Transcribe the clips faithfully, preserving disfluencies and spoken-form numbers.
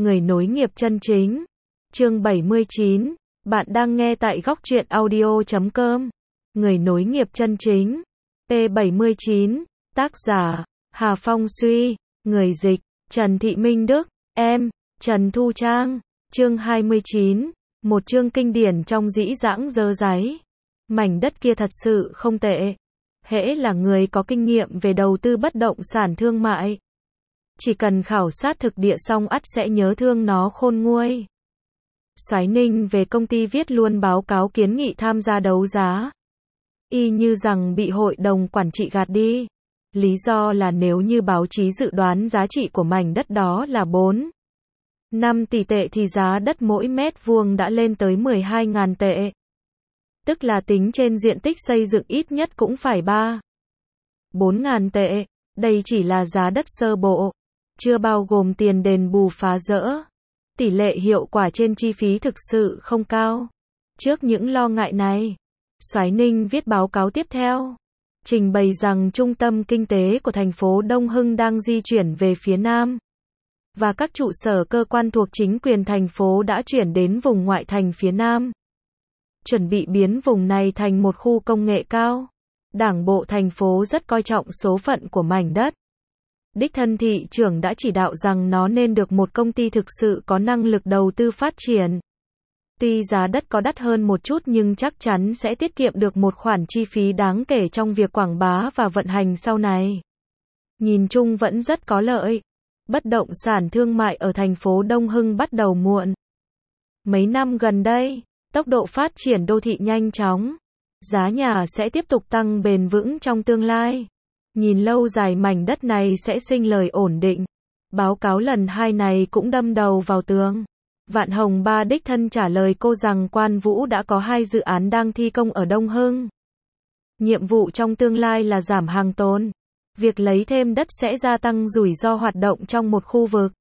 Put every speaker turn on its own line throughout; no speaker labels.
Người nối nghiệp chân chính. Chương bảy mươi chín. Bạn đang nghe tại góc truyện audio chấm com. Người nối nghiệp chân chính. P bảy mươi chín. Tác giả: Hà Phong Suy. Người dịch: Trần Thị Minh Đức. Em: Trần Thu Trang. Chương hai mươi chín. Một chương kinh điển trong dĩ dãng dơ dáy. Mảnh đất kia thật sự không tệ. Hễ là người có kinh nghiệm về đầu tư bất động sản thương mại, chỉ cần khảo sát thực địa xong ắt sẽ nhớ thương nó khôn nguôi. Soái Ninh về công ty viết luôn báo cáo kiến nghị tham gia đấu giá. Y như rằng bị hội đồng quản trị gạt đi. Lý do là nếu như báo chí dự đoán giá trị của mảnh đất đó là bốn, năm tỷ tệ thì giá đất mỗi mét vuông đã lên tới mười hai nghìn tệ. Tức là tính trên diện tích xây dựng ít nhất cũng phải ba, bốn nghìn tệ. Đây chỉ là giá đất sơ bộ, chưa bao gồm tiền đền bù phá dỡ. Tỷ lệ hiệu quả trên chi phí thực sự không cao. Trước những lo ngại này, Soái Ninh viết báo cáo tiếp theo, trình bày rằng trung tâm kinh tế của thành phố Đông Hưng đang di chuyển về phía Nam, và các trụ sở cơ quan thuộc chính quyền thành phố đã chuyển đến vùng ngoại thành phía Nam, chuẩn bị biến vùng này thành một khu công nghệ cao. Đảng bộ thành phố rất coi trọng số phận của mảnh đất. Đích thân thị trưởng đã chỉ đạo rằng nó nên được một công ty thực sự có năng lực đầu tư phát triển. Tuy giá đất có đắt hơn một chút nhưng chắc chắn sẽ tiết kiệm được một khoản chi phí đáng kể trong việc quảng bá và vận hành sau này. Nhìn chung vẫn rất có lợi. Bất động sản thương mại ở thành phố Đông Hưng bắt đầu muộn. Mấy năm gần đây, tốc độ phát triển đô thị nhanh chóng. Giá nhà sẽ tiếp tục tăng bền vững trong tương lai. Nhìn lâu dài mảnh đất này sẽ sinh lời ổn định. Báo cáo lần hai này cũng đâm đầu vào tường. Vạn Hồng Ba đích thân trả lời cô rằng Quan Vũ đã có hai dự án đang thi công ở Đông Hưng. Nhiệm vụ trong tương lai là giảm hàng tồn. Việc lấy thêm đất sẽ gia tăng rủi ro hoạt động trong một khu vực,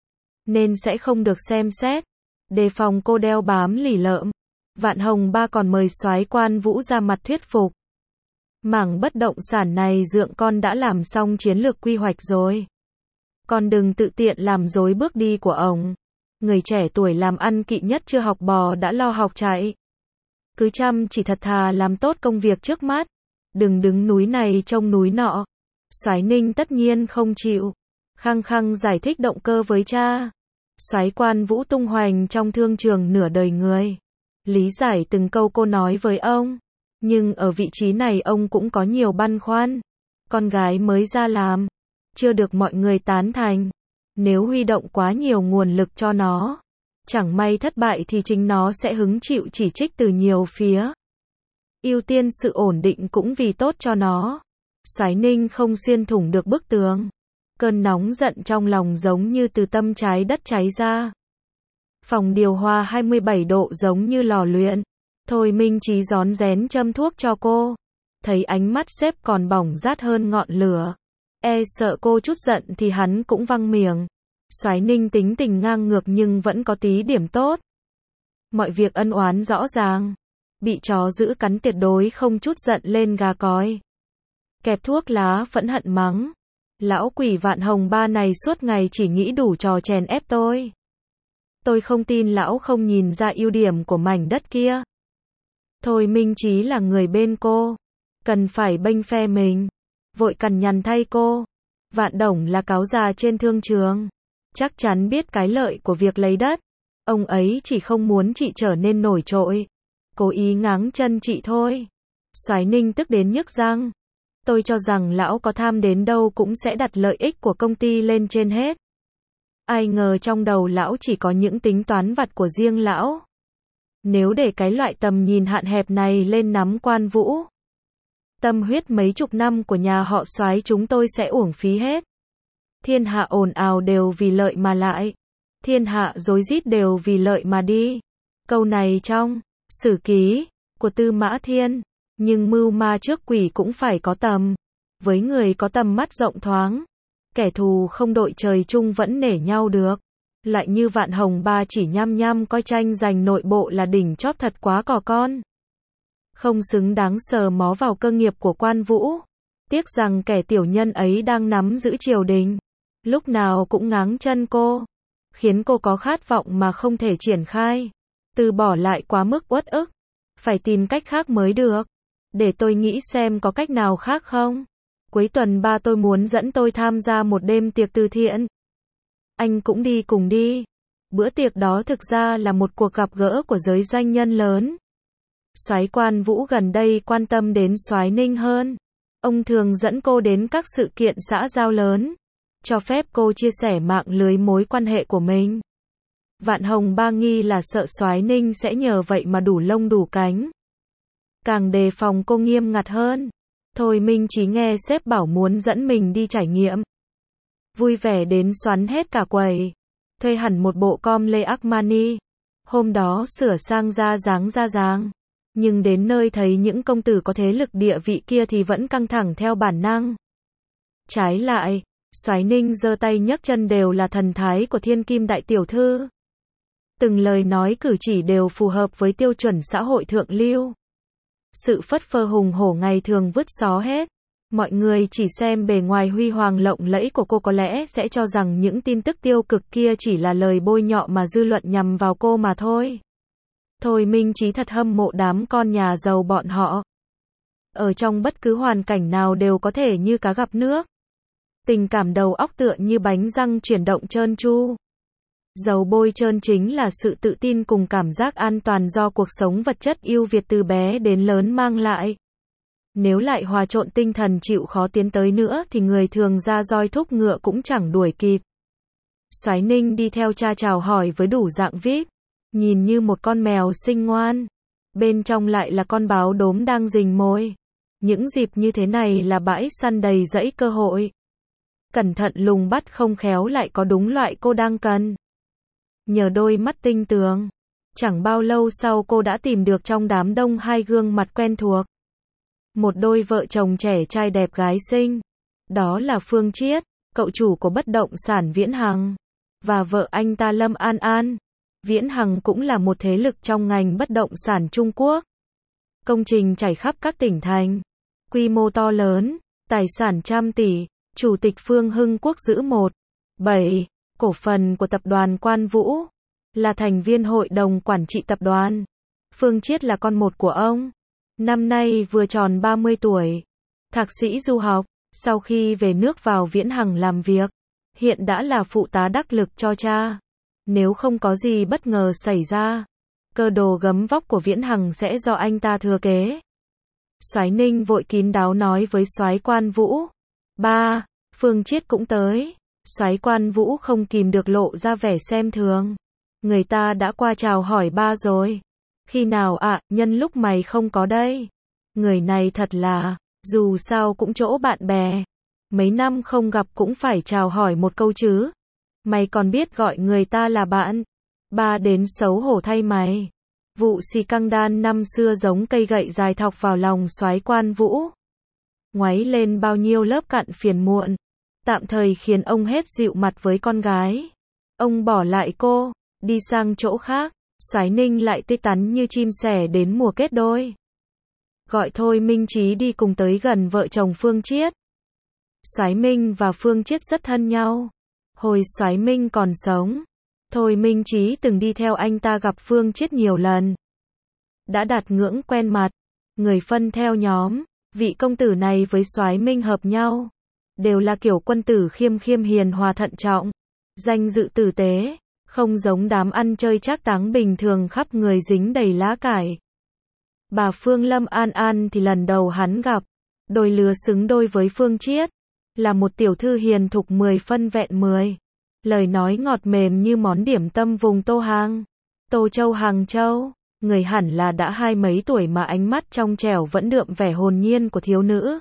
nên sẽ không được xem xét. Đề phòng cô đeo bám lì lợm, Vạn Hồng Ba còn mời soái Quan Vũ ra mặt thuyết phục. Mảng bất động sản này dượng con đã làm xong chiến lược quy hoạch rồi. Con đừng tự tiện làm rối bước đi của ông. Người trẻ tuổi làm ăn kỵ nhất chưa học bò đã lo học chạy. Cứ chăm chỉ thật thà làm tốt công việc trước mắt. Đừng đứng núi này trông núi nọ. Soái Ninh tất nhiên không chịu. Khăng khăng giải thích động cơ với cha. Soái Quan Vũ tung hoành trong thương trường nửa đời người. Lý giải từng câu cô nói với ông. Nhưng ở vị trí này ông cũng có nhiều băn khoăn. Con gái mới ra làm, chưa được mọi người tán thành. Nếu huy động quá nhiều nguồn lực cho nó, chẳng may thất bại thì chính nó sẽ hứng chịu chỉ trích từ nhiều phía. Ưu tiên sự ổn định cũng vì tốt cho nó. Soái Ninh không xuyên thủng được bức tường. Cơn nóng giận trong lòng giống như từ tâm trái đất cháy ra. Phòng điều hòa hai mươi bảy độ giống như lò luyện. Thôi Minh Chí rón rén châm thuốc cho cô. Thấy ánh mắt sếp còn bỏng rát hơn ngọn lửa. E sợ cô chút giận thì hắn cũng văng miệng. Soái Ninh tính tình ngang ngược nhưng vẫn có tí điểm tốt. Mọi việc ân oán rõ ràng. Bị chó giữ cắn tuyệt đối không chút giận lên gà cói. Kẹp thuốc lá phẫn hận mắng. Lão quỷ Vạn Hồng Ba này suốt ngày chỉ nghĩ đủ trò chèn ép tôi. Tôi không tin lão không nhìn ra ưu điểm của mảnh đất kia. Thôi Minh Chí là người bên cô, cần phải bênh phe mình. Vội cằn nhằn thay cô. Vạn Đồng là cáo già trên thương trường, chắc chắn biết cái lợi của việc lấy đất. Ông ấy chỉ không muốn chị trở nên nổi trội, cố ý ngáng chân chị thôi. Soái Ninh tức đến nhức răng. Tôi cho rằng lão có tham đến đâu cũng sẽ đặt lợi ích của công ty lên trên hết. Ai ngờ trong đầu lão chỉ có những tính toán vặt của riêng lão. Nếu để cái loại tầm nhìn hạn hẹp này lên nắm Quan Vũ, tâm huyết mấy chục năm của nhà họ Soái chúng tôi sẽ uổng phí hết. Thiên hạ ồn ào đều vì lợi mà lại. Thiên hạ rối rít đều vì lợi mà đi. Câu này trong sử ký của Tư Mã Thiên. Nhưng mưu ma trước quỷ cũng phải có tầm. Với người có tầm mắt rộng thoáng, kẻ thù không đội trời chung vẫn nể nhau được. Lại như Vạn Hồng Ba chỉ nhăm nhăm coi tranh giành nội bộ là đỉnh chóp thật quá cò con. Không xứng đáng sờ mó vào cơ nghiệp của Quan Vũ. Tiếc rằng kẻ tiểu nhân ấy đang nắm giữ triều đình. Lúc nào cũng ngáng chân cô. khiến cô có khát vọng mà không thể triển khai. Từ bỏ lại quá mức uất ức. Phải tìm cách khác mới được. Để tôi nghĩ xem có cách nào khác không. Cuối tuần ba tôi muốn dẫn tôi tham gia một đêm tiệc từ thiện. Anh cũng đi cùng đi. Bữa tiệc đó thực ra là một cuộc gặp gỡ của giới doanh nhân lớn. Soái Quan Vũ gần đây quan tâm đến Soái Ninh hơn. Ông thường dẫn cô đến các sự kiện xã giao lớn, cho phép cô chia sẻ mạng lưới mối quan hệ của mình. Vạn Hồng Ba nghi là sợ Soái Ninh sẽ nhờ vậy mà đủ lông đủ cánh. Càng đề phòng cô nghiêm ngặt hơn. Thôi Minh Chí nghe sếp bảo muốn dẫn mình đi trải nghiệm. Vui vẻ đến xoắn hết cả quầy. Thuê hẳn một bộ com lê Armani. Hôm đó sửa sang ra dáng ra dáng. Nhưng đến nơi thấy những công tử có thế lực địa vị kia thì vẫn căng thẳng theo bản năng. Trái lại, Soái Ninh giơ tay nhấc chân đều là thần thái của thiên kim đại tiểu thư. Từng lời nói cử chỉ đều phù hợp với tiêu chuẩn xã hội thượng lưu. Sự phất phơ hùng hổ ngày thường vứt xó hết. Mọi người chỉ xem bề ngoài huy hoàng lộng lẫy của cô có lẽ sẽ cho rằng những tin tức tiêu cực kia chỉ là lời bôi nhọ mà dư luận nhằm vào cô mà thôi. Thôi Minh Chí thật hâm mộ đám con nhà giàu bọn họ. Ở trong bất cứ hoàn cảnh nào đều có thể như cá gặp nước. Tình cảm đầu óc tựa như bánh răng chuyển động trơn tru. Dầu bôi trơn chính là sự tự tin cùng cảm giác an toàn do cuộc sống vật chất ưu việt từ bé đến lớn mang lại. Nếu lại hòa trộn tinh thần chịu khó tiến tới nữa thì người thường ra roi thúc ngựa cũng chẳng đuổi kịp. Soái Ninh đi theo cha chào hỏi với đủ dạng vi ai pi, nhìn như một con mèo xinh ngoan. Bên trong lại là con báo đốm đang rình mồi. Những dịp như thế này là bãi săn đầy rẫy cơ hội. Cẩn thận lùng bắt không khéo lại có đúng loại cô đang cần. Nhờ đôi mắt tinh tường, chẳng bao lâu sau cô đã tìm được trong đám đông hai gương mặt quen thuộc. Một đôi vợ chồng trẻ trai đẹp gái xinh. Đó là Phương Chiết, cậu chủ của bất động sản Viễn Hằng, và vợ anh ta Lâm An An. Viễn Hằng cũng là một thế lực trong ngành bất động sản Trung Quốc. Công trình trải khắp các tỉnh thành, quy mô to lớn, tài sản trăm tỷ. Chủ tịch Phương Hưng Quốc giữ một phẩy bảy cổ phần của tập đoàn Quan Vũ, là thành viên hội đồng quản trị tập đoàn. Phương Chiết là con một của ông. Năm nay vừa tròn ba mươi tuổi. Thạc sĩ du học, sau khi về nước vào Viễn Hằng làm việc, hiện đã là phụ tá đắc lực cho cha. Nếu không có gì bất ngờ xảy ra, cơ đồ gấm vóc của Viễn Hằng sẽ do anh ta thừa kế. Soái Ninh vội kín đáo nói với Soái Quan Vũ. Ba, Phương Chiết cũng tới. Soái Quan Vũ không kìm được lộ ra vẻ xem thường. Người ta đã qua chào hỏi ba rồi. Khi nào ạ, à, nhân lúc mày không có đây. Người này thật là, dù sao cũng chỗ bạn bè. Mấy năm không gặp cũng phải chào hỏi một câu chứ. Mày còn biết gọi người ta là bạn. Ba đến xấu hổ thay mày. Vụ xì căng đan năm xưa giống cây gậy dài thọc vào lòng Soái Quan Vũ. Ngoáy lên bao nhiêu lớp cặn phiền muộn. Tạm thời khiến ông hết dịu mặt với con gái. Ông bỏ lại cô, đi sang chỗ khác. Soái Ninh lại tươi tắn như chim sẻ đến mùa kết đôi. Gọi Thôi Minh Chí đi cùng tới gần vợ chồng Phương Chiết. Soái Minh và Phương Chiết rất thân nhau. Hồi Soái Minh còn sống, Thôi Minh Chí từng đi theo anh ta gặp Phương Chiết nhiều lần. Đã đạt ngưỡng quen mặt, người phân theo nhóm. Vị công tử này với Soái Minh hợp nhau. Đều là kiểu quân tử khiêm khiêm hiền hòa thận trọng. Danh dự tử tế. Không giống đám ăn chơi trác táng bình thường khắp người dính đầy lá cải. Bà Phương Lâm An An thì lần đầu hắn gặp. Đôi lứa xứng đôi với Phương Chiết. Là một tiểu thư hiền thục mười phân vẹn mười. Lời nói ngọt mềm như món điểm tâm vùng Tô Hàng. Tô Châu Hàng Châu. Người hẳn là đã hai mấy tuổi mà ánh mắt trong trẻo vẫn đượm vẻ hồn nhiên của thiếu nữ.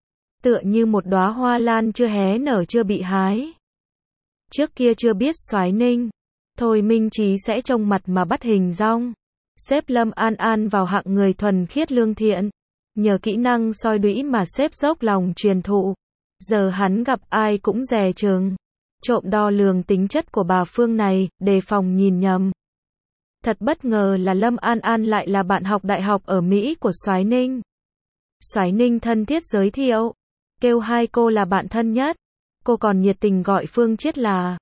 Tựa như một đóa hoa lan chưa hé nở chưa bị hái. Trước kia chưa biết Soái Ninh, Thôi Minh Chí sẽ trông mặt mà bắt hình dong. Xếp Lâm An An vào hạng người thuần khiết lương thiện. Nhờ kỹ năng soi đũy mà xếp dốc lòng truyền thụ. Giờ hắn gặp ai cũng dè chừng. Trộm đo lường tính chất của bà Phương này, đề phòng nhìn nhầm. Thật bất ngờ là Lâm An An lại là bạn học đại học ở Mỹ của Soái Ninh. Soái Ninh thân thiết giới thiệu, kêu hai cô là bạn thân nhất. Cô còn nhiệt tình gọi Phương Chiết là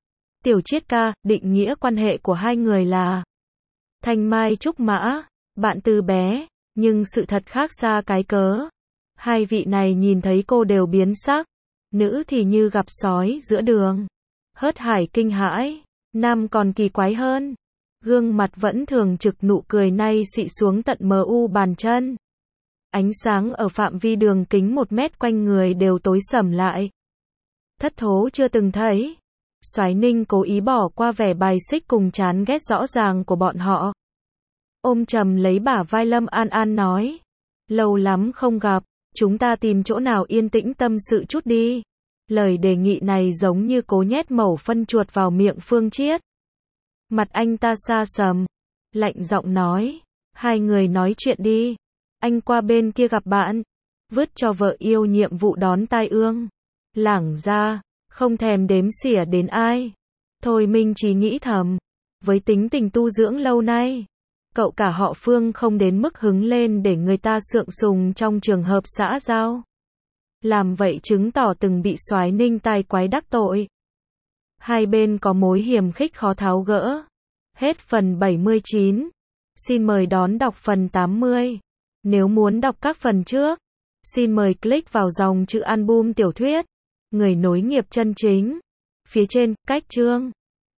Tiểu Chiết ca, định nghĩa quan hệ của hai người là thanh mai trúc mã, bạn từ bé, nhưng sự thật khác xa cái cớ. Hai vị này nhìn thấy cô đều biến sắc, nữ thì như gặp sói giữa đường, hớt hải kinh hãi, nam còn kỳ quái hơn. Gương mặt vẫn thường trực nụ cười nay xị xuống tận mờ u bàn chân. Ánh sáng ở phạm vi đường kính một mét quanh người đều tối sầm lại. Thất thố chưa từng thấy. Soái Ninh cố ý bỏ qua vẻ bài xích cùng chán ghét rõ ràng của bọn họ. Ôm chầm lấy bả vai Lâm An An nói. Lâu lắm không gặp, chúng ta tìm chỗ nào yên tĩnh tâm sự chút đi. Lời đề nghị này giống như cố nhét mẩu phân chuột vào miệng Phương Chiết. Mặt anh ta xa sầm, lạnh giọng nói. Hai người nói chuyện đi. Anh qua bên kia gặp bạn. Vứt cho vợ yêu nhiệm vụ đón tai ương. Lảng ra, không thèm đếm xỉa đến ai. Thôi Minh chỉ nghĩ thầm. Với tính tình tu dưỡng lâu nay, cậu cả họ Phương không đến mức hứng lên để người ta sượng sùng trong trường hợp xã giao. Làm vậy chứng tỏ từng bị Soái Ninh tai quái đắc tội. Hai bên có mối hiềm khích khó tháo gỡ. Hết phần bảy mươi chín. Xin mời đón đọc phần tám mươi. Nếu muốn đọc các phần trước, xin mời click vào dòng chữ album tiểu thuyết, Người nối nghiệp chân chính. Phía trên, cách chương.